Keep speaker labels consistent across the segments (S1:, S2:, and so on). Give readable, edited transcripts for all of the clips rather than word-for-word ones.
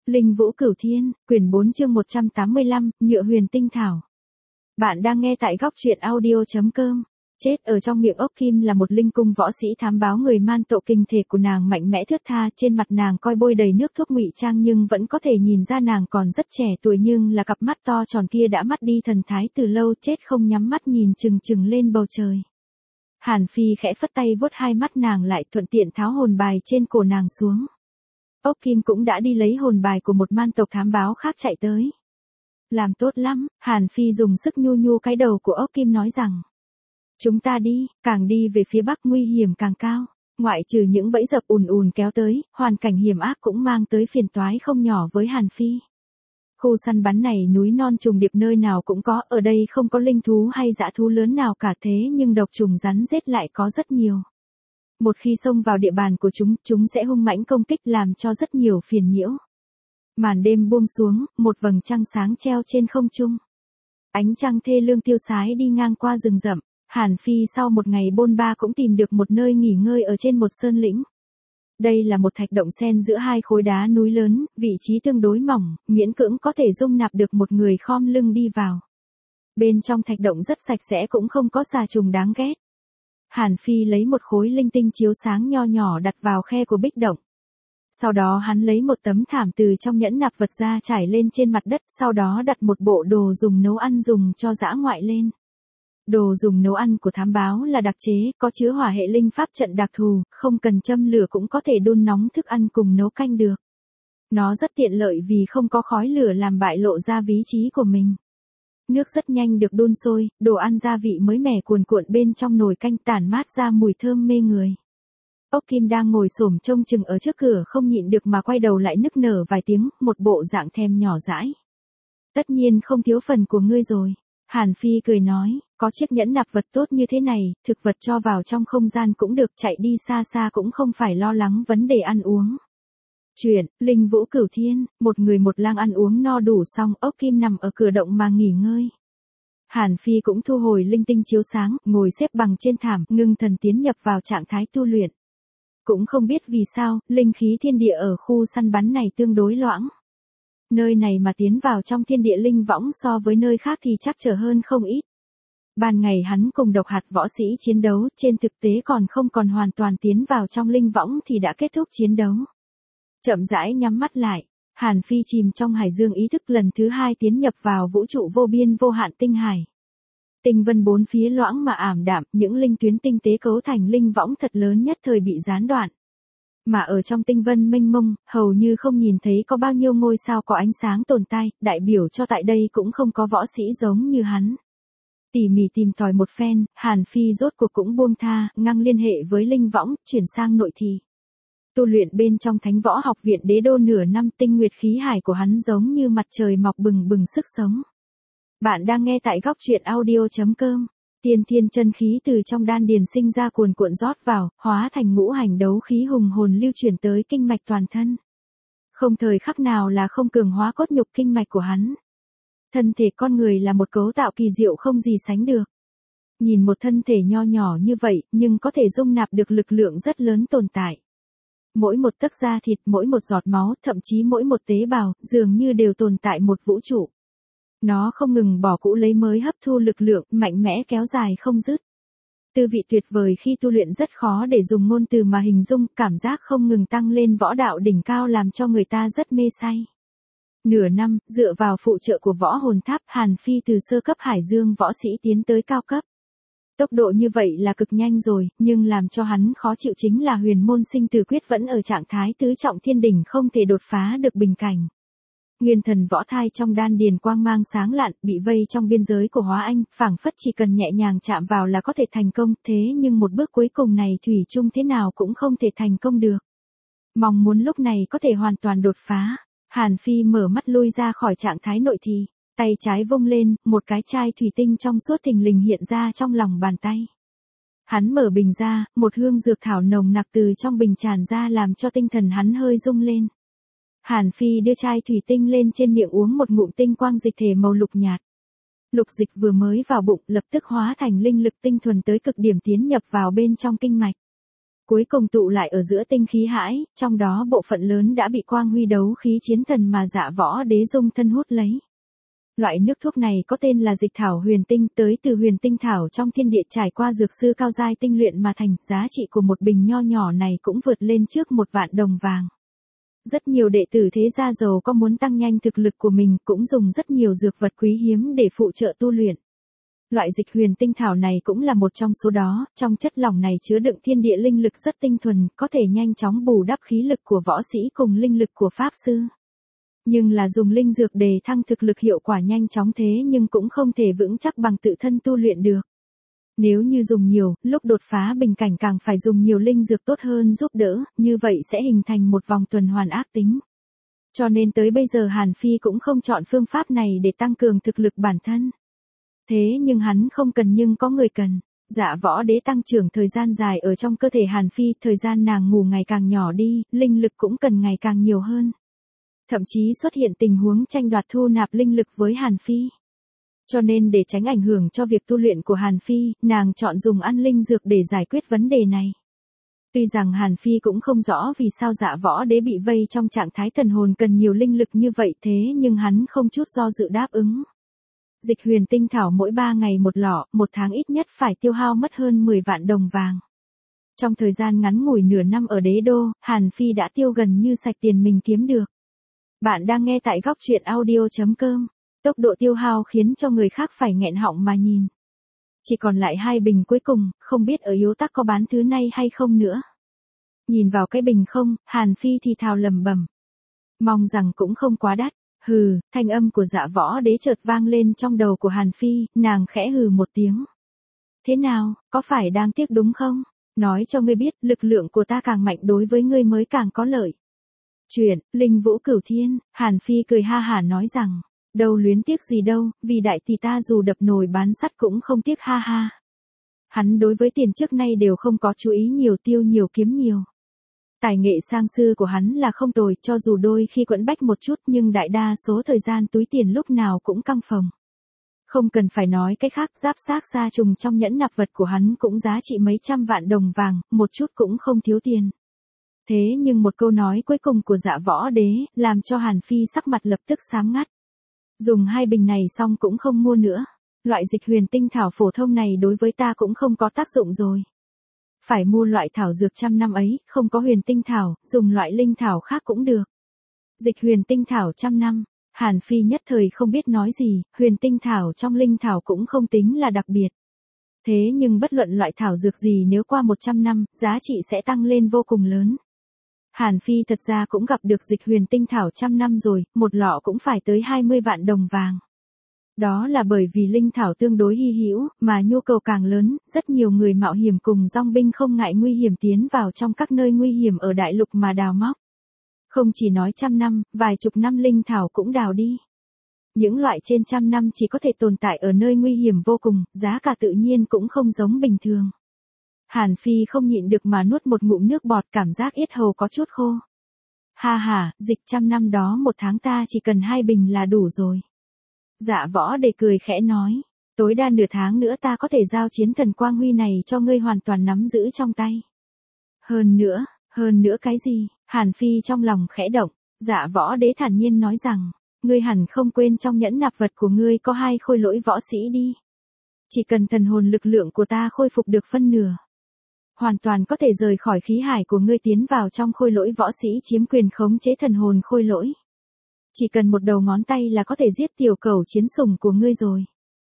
S1: Linh Vũ Cửu Thiên, quyển 4 chương 185, Nhựa Huyền Tinh Thảo. Bạn đang nghe tại góc truyện audio.com. Chết ở trong miệng ốc kim là một linh cung võ sĩ thám báo người man tộ, kinh thể của nàng mạnh mẽ thướt tha, trên mặt nàng coi bôi đầy nước thuốc ngụy trang nhưng vẫn có thể nhìn ra nàng còn rất trẻ tuổi, nhưng là cặp mắt to tròn kia đã mất đi thần thái từ lâu, chết không nhắm mắt nhìn chừng chừng lên bầu trời. Hàn Phi khẽ phất tay vuốt hai mắt nàng lại, thuận tiện tháo hồn bài trên cổ nàng xuống. Ốc kim cũng đã đi lấy hồn bài của một man tộc thám báo khác chạy tới. Làm tốt lắm, Hàn Phi dùng sức nhu nhu cái đầu của ốc kim nói rằng. Chúng ta đi, càng đi về phía bắc nguy hiểm càng cao. Ngoại trừ những bẫy dập ùn ùn kéo tới, hoàn cảnh hiểm ác cũng mang tới phiền toái không nhỏ với Hàn Phi. Khu săn bắn này núi non trùng điệp nơi nào cũng có, ở đây không có linh thú hay dã thú lớn nào cả, thế nhưng độc trùng rắn rết lại có rất nhiều. Một khi xông vào địa bàn của chúng sẽ hung mãnh công kích làm cho rất nhiều phiền nhiễu. Màn đêm buông xuống, một vầng trăng sáng treo trên không trung. Ánh trăng thê lương tiêu sái đi ngang qua rừng rậm, Hàn Phi sau một ngày bôn ba cũng tìm được một nơi nghỉ ngơi ở trên một sơn lĩnh. Đây là một thạch động xen giữa hai khối đá núi lớn, vị trí tương đối mỏng, miễn cưỡng có thể dung nạp được một người khom lưng đi vào. Bên trong thạch động rất sạch sẽ, cũng không có xà trùng đáng ghét. Hàn Phi lấy một khối linh tinh chiếu sáng nho nhỏ đặt vào khe của bích động. Sau đó hắn lấy một tấm thảm từ trong nhẫn nạp vật ra trải lên trên mặt đất, sau đó đặt một bộ đồ dùng nấu ăn dùng cho dã ngoại lên. Đồ dùng nấu ăn của thám báo là đặc chế, có chứa hỏa hệ linh pháp trận đặc thù, không cần châm lửa cũng có thể đun nóng thức ăn cùng nấu canh được. Nó rất tiện lợi vì không có khói lửa làm bại lộ ra vị trí của mình. Nước rất nhanh được đun sôi, đồ ăn gia vị mới mẻ cuồn cuộn bên trong nồi canh tản mát ra mùi thơm mê người. Ốc kim đang ngồi xổm trông chừng ở trước cửa không nhịn được mà quay đầu lại nức nở vài tiếng, một bộ dạng thèm nhỏ dãi. Tất nhiên không thiếu phần của ngươi rồi. Hàn Phi cười nói, có chiếc nhẫn nạp vật tốt như thế này, thực vật cho vào trong không gian cũng được, chạy đi xa xa cũng không phải lo lắng vấn đề ăn uống. Chuyện, Linh Vũ Cửu Thiên, một người một lang ăn uống no đủ xong, ốc kim nằm ở cửa động mà nghỉ ngơi. Hàn Phi cũng thu hồi linh tinh chiếu sáng, ngồi xếp bằng trên thảm, ngưng thần tiến nhập vào trạng thái tu luyện. Cũng không biết vì sao, linh khí thiên địa ở khu săn bắn này tương đối loãng. Nơi này mà tiến vào trong thiên địa linh võng so với nơi khác thì chắc trở hơn không ít. Ban ngày hắn cùng độc hạt võ sĩ chiến đấu, trên thực tế còn hoàn toàn tiến vào trong linh võng thì đã kết thúc chiến đấu. Chậm rãi nhắm mắt lại, Hàn Phi chìm trong hải dương ý thức lần thứ hai tiến nhập vào vũ trụ vô biên vô hạn tinh hải. Tinh vân bốn phía loãng mà ảm đạm, những linh tuyến tinh tế cấu thành linh võng thật lớn nhất thời bị gián đoạn. Mà ở trong tinh vân mênh mông, hầu như không nhìn thấy có bao nhiêu ngôi sao có ánh sáng tồn tại, đại biểu cho tại đây cũng không có võ sĩ giống như hắn. Tỉ mỉ tìm tòi một phen, Hàn Phi rốt cuộc cũng buông tha, ngưng liên hệ với linh võng, chuyển sang nội thị. Tu luyện bên trong Thánh Võ Học Viện Đế Đô nửa năm, tinh nguyệt khí hải của hắn giống như mặt trời mọc bừng bừng sức sống. Bạn đang nghe tại góc truyện audio.com. Tiên thiên chân khí từ trong đan điền sinh ra cuồn cuộn rót vào, hóa thành ngũ hành đấu khí hùng hồn lưu chuyển tới kinh mạch toàn thân. Không thời khắc nào là không cường hóa cốt nhục kinh mạch của hắn. Thân thể con người là một cấu tạo kỳ diệu không gì sánh được. Nhìn một thân thể nho nhỏ như vậy, nhưng có thể dung nạp được lực lượng rất lớn tồn tại. Mỗi một tấc da thịt, mỗi một giọt máu, thậm chí mỗi một tế bào, dường như đều tồn tại một vũ trụ. Nó không ngừng bỏ cũ lấy mới, hấp thu lực lượng, mạnh mẽ kéo dài không dứt. Tư vị tuyệt vời khi tu luyện rất khó để dùng ngôn từ mà hình dung, cảm giác không ngừng tăng lên võ đạo đỉnh cao làm cho người ta rất mê say. Nửa năm, dựa vào phụ trợ của võ hồn tháp, Hàn Phi từ sơ cấp hải dương võ sĩ tiến tới cao cấp. Tốc độ như vậy là cực nhanh rồi, nhưng làm cho hắn khó chịu chính là huyền môn sinh tử quyết vẫn ở trạng thái tứ trọng thiên đỉnh, không thể đột phá được bình cảnh. Nguyên thần võ thai trong đan điền quang mang sáng lạn, bị vây trong biên giới của hóa anh, phảng phất chỉ cần nhẹ nhàng chạm vào là có thể thành công, thế nhưng một bước cuối cùng này thủy chung thế nào cũng không thể thành công được. Mong muốn lúc này có thể hoàn toàn đột phá, Hàn Phi mở mắt lui ra khỏi trạng thái nội thị, tay trái vung lên, một cái chai thủy tinh trong suốt thình lình hiện ra trong lòng bàn tay. Hắn mở bình ra, một hương dược thảo nồng nặc từ trong bình tràn ra làm cho tinh thần hắn hơi rung lên. Hàn Phi đưa chai thủy tinh lên trên miệng uống một ngụm, tinh quang dịch thể màu lục nhạt. Lục dịch vừa mới vào bụng, lập tức hóa thành linh lực tinh thuần tới cực điểm tiến nhập vào bên trong kinh mạch. cuối cùng tụ lại ở giữa tinh khí hải, trong đó bộ phận lớn đã bị quang huy đấu khí chiến thần mà Dạ Võ Đế dung thân hút lấy. Loại nước thuốc này có tên là dịch thảo huyền tinh, tới từ huyền tinh thảo trong thiên địa, trải qua dược sư cao giai tinh luyện mà thành, giá trị của một bình nho nhỏ này cũng vượt lên trước 1 vạn đồng vàng. Rất nhiều đệ tử thế gia giàu có muốn tăng nhanh thực lực của mình cũng dùng rất nhiều dược vật quý hiếm để phụ trợ tu luyện. Loại dịch huyền tinh thảo này cũng là một trong số đó, trong chất lỏng này chứa đựng thiên địa linh lực rất tinh thuần, có thể nhanh chóng bù đắp khí lực của võ sĩ cùng linh lực của pháp sư. Nhưng là dùng linh dược để thăng thực lực hiệu quả nhanh chóng thế nhưng cũng không thể vững chắc bằng tự thân tu luyện được. Nếu như dùng nhiều, lúc đột phá bình cảnh càng phải dùng nhiều linh dược tốt hơn giúp đỡ, như vậy sẽ hình thành một vòng tuần hoàn ác tính. Cho nên tới bây giờ Hàn Phi cũng không chọn phương pháp này để tăng cường thực lực bản thân. Thế nhưng hắn không cần nhưng có người cần. Dạ Võ Đế tăng trưởng thời gian dài ở trong cơ thể Hàn Phi, thời gian nàng ngủ ngày càng nhỏ đi, linh lực cũng cần ngày càng nhiều hơn. Thậm chí xuất hiện tình huống tranh đoạt thu nạp linh lực với Hàn Phi. Cho nên để tránh ảnh hưởng cho việc tu luyện của Hàn Phi, nàng chọn dùng ăn linh dược để giải quyết vấn đề này. Tuy rằng Hàn Phi cũng không rõ vì sao Dạ Võ Đế bị vây trong trạng thái thần hồn cần nhiều linh lực như vậy, thế nhưng hắn không chút do dự đáp ứng. Dịch huyền tinh thảo mỗi 3 ngày một lọ, 1 tháng ít nhất phải tiêu hao mất hơn 10 vạn đồng vàng. Trong thời gian ngắn ngủi nửa năm ở đế đô, Hàn Phi đã tiêu gần như sạch tiền mình kiếm được. Bạn đang nghe tại góc truyện audio.com. Tốc độ tiêu hao khiến cho người khác phải nghẹn họng mà nhìn. Chỉ còn lại 2 bình cuối cùng, không biết ở Yếu Tắc có bán thứ này hay không nữa. Nhìn vào cái bình không, Hàn Phi thì thào lẩm bẩm. Mong rằng cũng không quá đắt. Hừ, thanh âm của Dạ Võ Đế chợt vang lên trong đầu của Hàn Phi, nàng khẽ hừ một tiếng. Thế nào, có phải đang tiếc đúng không? Nói cho ngươi biết, lực lượng của ta càng mạnh đối với ngươi mới càng có lợi. Chuyện, Linh Vũ Cửu Thiên, Hàn Phi cười ha hả nói rằng, đâu luyến tiếc gì đâu, vì đại tỷ ta dù đập nồi bán sắt cũng không tiếc ha ha. Hắn đối với tiền trước nay đều không có chú ý nhiều, tiêu nhiều kiếm nhiều. Tài nghệ sang sư của hắn là không tồi, cho dù đôi khi quẫn bách một chút nhưng đại đa số thời gian túi tiền lúc nào cũng căng phồng. Không cần phải nói cái khác, giáp xác sa trùng trong nhẫn nạp vật của hắn cũng giá trị mấy trăm vạn đồng vàng, một chút cũng không thiếu tiền. Thế nhưng một câu nói cuối cùng của Dạ Võ Đế, làm cho Hàn Phi sắc mặt lập tức xám ngắt. Dùng 2 bình này xong cũng không mua nữa. Loại dịch huyền tinh thảo phổ thông này đối với ta cũng không có tác dụng rồi. Phải mua loại thảo dược trăm năm ấy, không có huyền tinh thảo, dùng loại linh thảo khác cũng được. Dịch huyền tinh thảo trăm năm, Hàn Phi nhất thời không biết nói gì, huyền tinh thảo trong linh thảo cũng không tính là đặc biệt. Thế nhưng bất luận loại thảo dược gì nếu qua 100 năm, giá trị sẽ tăng lên vô cùng lớn. Hàn Phi thật ra cũng gặp được dịch huyền tinh thảo trăm năm rồi, một lọ cũng phải tới 20 vạn đồng vàng. Đó là bởi vì linh thảo tương đối hy hữu, mà nhu cầu càng lớn, rất nhiều người mạo hiểm cùng dòng binh không ngại nguy hiểm tiến vào trong các nơi nguy hiểm ở đại lục mà đào móc. Không chỉ nói trăm năm, vài chục năm linh thảo cũng đào đi. Những loại trên trăm năm chỉ có thể tồn tại ở nơi nguy hiểm vô cùng, giá cả tự nhiên cũng không giống bình thường. Hàn Phi không nhịn được mà nuốt một ngụm nước bọt, cảm giác yết hầu có chút khô. Ha ha, dịch trăm năm đó 1 tháng ta chỉ cần 2 bình là đủ rồi. Dạ Võ Đế cười khẽ nói, tối đa nửa tháng nữa ta có thể giao chiến thần quang huy này cho ngươi hoàn toàn nắm giữ trong tay. Hơn nữa cái gì? Hàn Phi trong lòng khẽ động, Dạ Võ Đế thản nhiên nói rằng, ngươi hẳn không quên trong nhẫn nạp vật của ngươi có 2 khôi lỗi võ sĩ đi. Chỉ cần thần hồn lực lượng của ta khôi phục được phân nửa, hoàn toàn có thể rời khỏi khí hải của ngươi tiến vào trong khôi lỗi võ sĩ chiếm quyền khống chế thần hồn khôi lỗi. Chỉ cần một đầu ngón tay là có thể giết tiểu cẩu chiến sủng của ngươi rồi.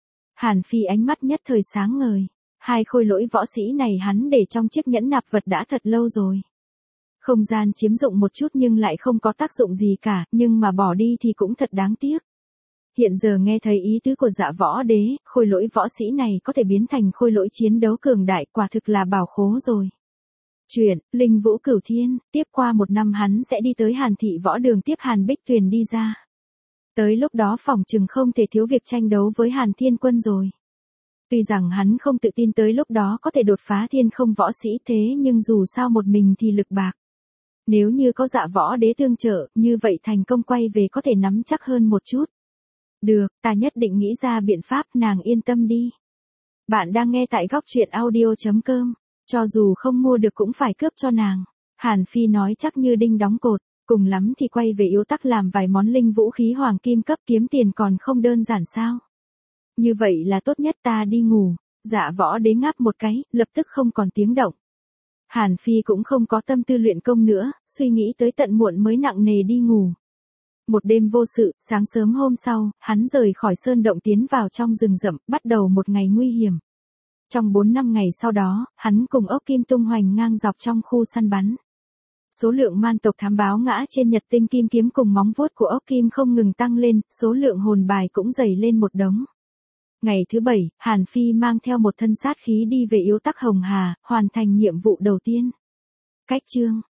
S1: Hàn Phi ánh mắt nhất thời sáng ngời. 2 khôi lỗi võ sĩ này hắn để trong chiếc nhẫn nạp vật đã thật lâu rồi. Không gian chiếm dụng một chút nhưng lại không có tác dụng gì cả, nhưng mà bỏ đi thì cũng thật đáng tiếc. Hiện giờ nghe thấy ý tứ của Dạ Võ Đế, khôi lỗi võ sĩ này có thể biến thành khôi lỗi chiến đấu cường đại, quả thực là bảo khố rồi. Chuyện, Linh Vũ Cửu Thiên, tiếp qua 1 năm hắn sẽ đi tới Hàn Thị Võ Đường tiếp Hàn Bích Tuyền đi ra. Tới lúc đó phỏng chừng không thể thiếu việc tranh đấu với Hàn Thiên Quân rồi. Tuy rằng hắn không tự tin tới lúc đó có thể đột phá thiên không võ sĩ, thế nhưng dù sao một mình thì lực bạc. Nếu như có Dạ Võ Đế tương trợ, như vậy thành công quay về có thể nắm chắc hơn một chút. Được, ta nhất định nghĩ ra biện pháp, nàng yên tâm đi. Bạn đang nghe tại góc truyện audio.com. Cho dù không mua được cũng phải cướp cho nàng. Hàn Phi nói chắc như đinh đóng cột, cùng lắm thì quay về Yếu Tắc làm vài món linh vũ khí hoàng kim cấp kiếm tiền còn không đơn giản sao. Như vậy là tốt nhất, ta đi ngủ. Dạ Võ Đế ngáp một cái, lập tức không còn tiếng động. Hàn Phi cũng không có tâm tư luyện công nữa, suy nghĩ tới tận muộn mới nặng nề đi ngủ. Một đêm vô sự, sáng sớm hôm sau, hắn rời khỏi sơn động tiến vào trong rừng rậm, bắt đầu một ngày nguy hiểm. Trong 4 năm ngày sau đó, hắn cùng ốc kim tung hoành ngang dọc trong khu săn bắn. Số lượng man tộc thám báo ngã trên Nhật Tinh Kim Kiếm cùng móng vuốt của ốc kim không ngừng tăng lên, số lượng hồn bài cũng dày lên một đống. Ngày thứ 7, Hàn Phi mang theo một thân sát khí đi về Yếu Tắc Hồng Hà, hoàn thành nhiệm vụ đầu tiên. Cách chương